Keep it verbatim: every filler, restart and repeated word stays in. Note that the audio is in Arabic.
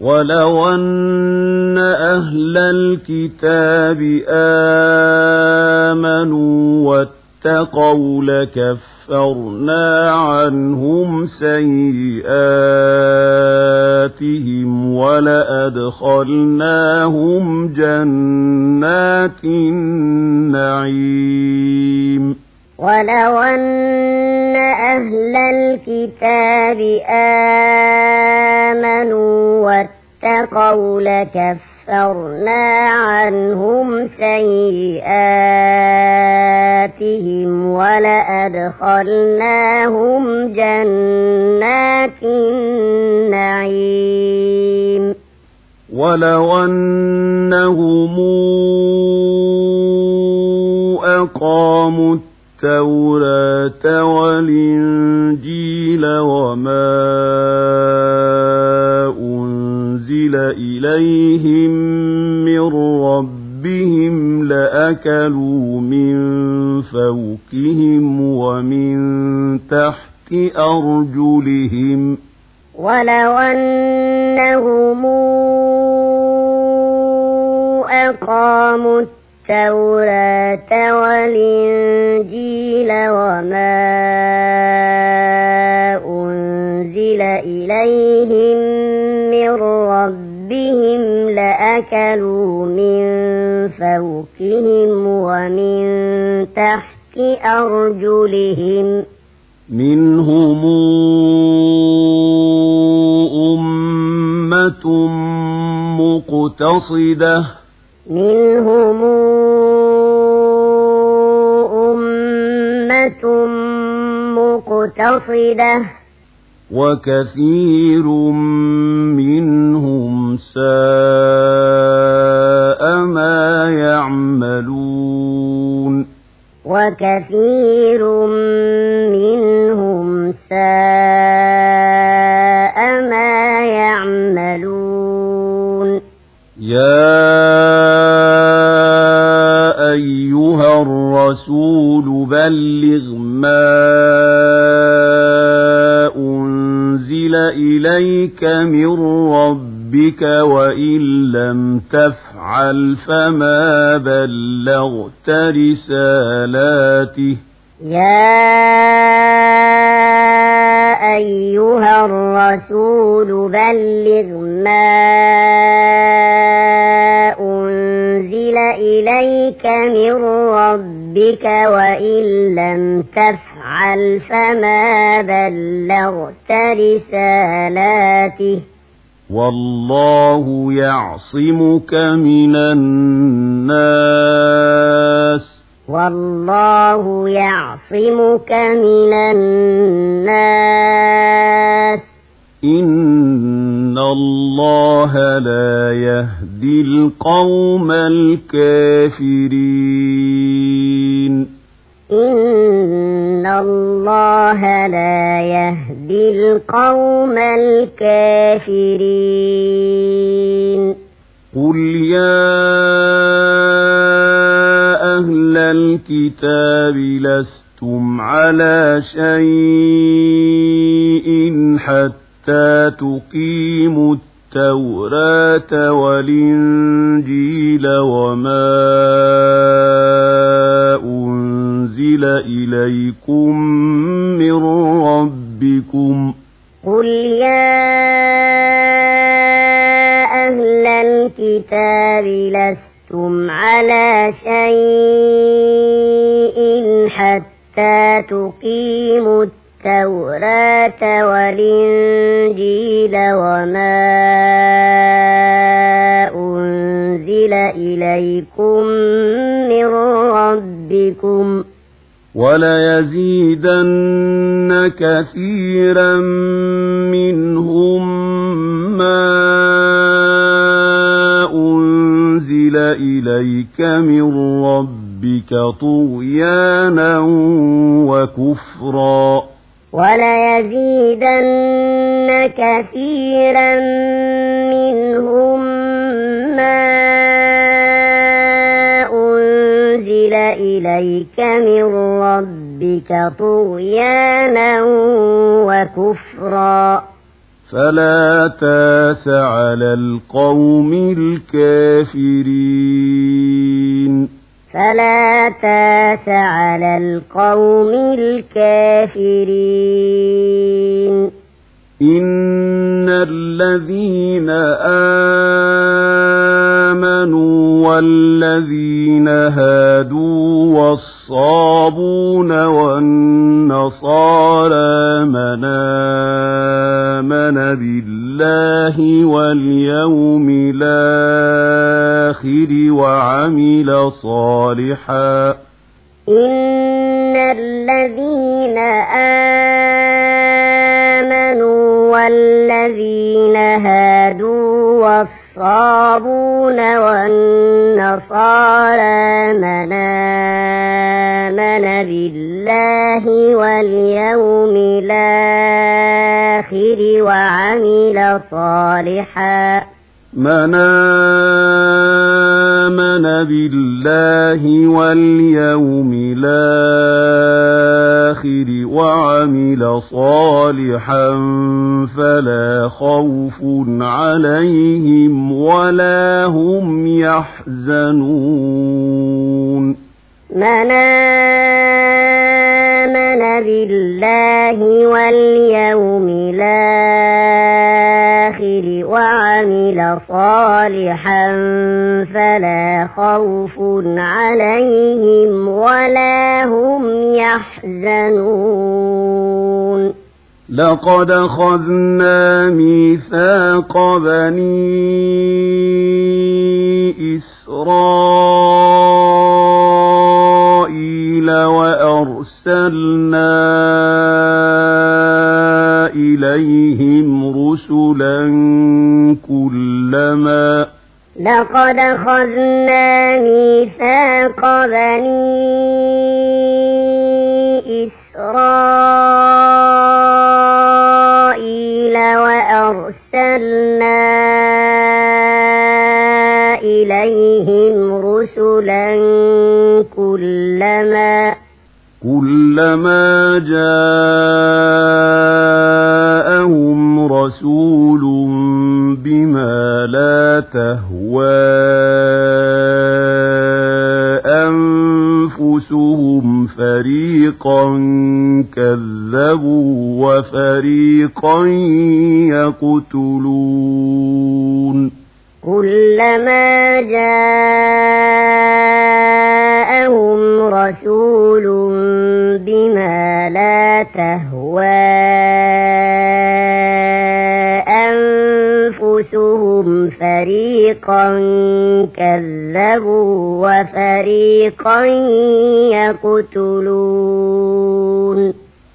ولو أن أهل الكتاب آمنوا واتقوا لكفرنا عنهم سيئاتهم ولأدخلناهم جنات النعيم ولو أن أهل الكتاب آمنوا واتقوا لكفرنا عنهم سيئاتهم ولأدخلناهم جنات النعيم ولو أنهم أقاموا التوراة والإنجيل وما أنزل إليهم من ربهم لأكلوا من فوقهم ومن تحت أرجلهم ولو أنهم أقاموا التوراة والإنجيل وما أنزل إليهم من ربهم لأكلوا من فوقهم ومن تحت أرجلهم منهم أمة مقتصدة منهم أمة مقتصدة وكثير منهم ساء ما يعملون وكثير منهم ساء ما يعملون يا أيها الرسول بلغ ما أنزل إليك من ربك وإن لم تفعل فما بلغت رسالاته يا أيها الرسول بلغ ما أنزل إليك من ربك وإن لم تفعل فما بلغت رسالاته والله يعصمك من الناس والله يعصمك من الناس إن الله لا يهدي القوم الكافرين إن الله لا يهدي القوم الكافرين قل يا أهل الكتاب لستم على شيء حتى تقيموا التوراة والإنجيل وما أنزل إليكم من ربكم قل يا أهل الكتاب لستم على شيء حتى تقيموا التوراة والإنجيل وما أنزل إليكم من ربكم وليزيدن كثيرا منهم ما أنزل إليك من ربك طغيانا وكفرا وليزيدن كثيرا منهم ما أنزل إليك من ربك طغيانا وكفرا فلا تاس على القوم الكافرين فلا تاس على القوم الكافرين إن الذين آمنوا والذين هادوا والصابون والنصارى من آمن بالله واليوم الآخر وعمل صالحا إن الذين آمنوا والذين هادوا والصابون والنصارى من آمن بالله واليوم الآخر وعمل صالحا من آمن بالله واليوم الآخر وعمل صالحا فلا خوف عليهم ولا هم يحزنون من آمن بالله واليوم الآخر وعمل صالحا فلا خوف عليهم ولا هم يحزنون لقد أخذنا ميثاق بني إسرائيل وأرسلنا إليهم رسلا كلما لقد أخذنا ميثاق بني إسرائيل وأرسلنا إليهم رسلا كلما كلما جاءهم رسول بما لا تهوى أنفسهم فريقا كذبوا وفريقا يقتلون كلما جاءهم رسول بما لا تهوى أنفسهم فريقا كذبوا وفريقا يقتلون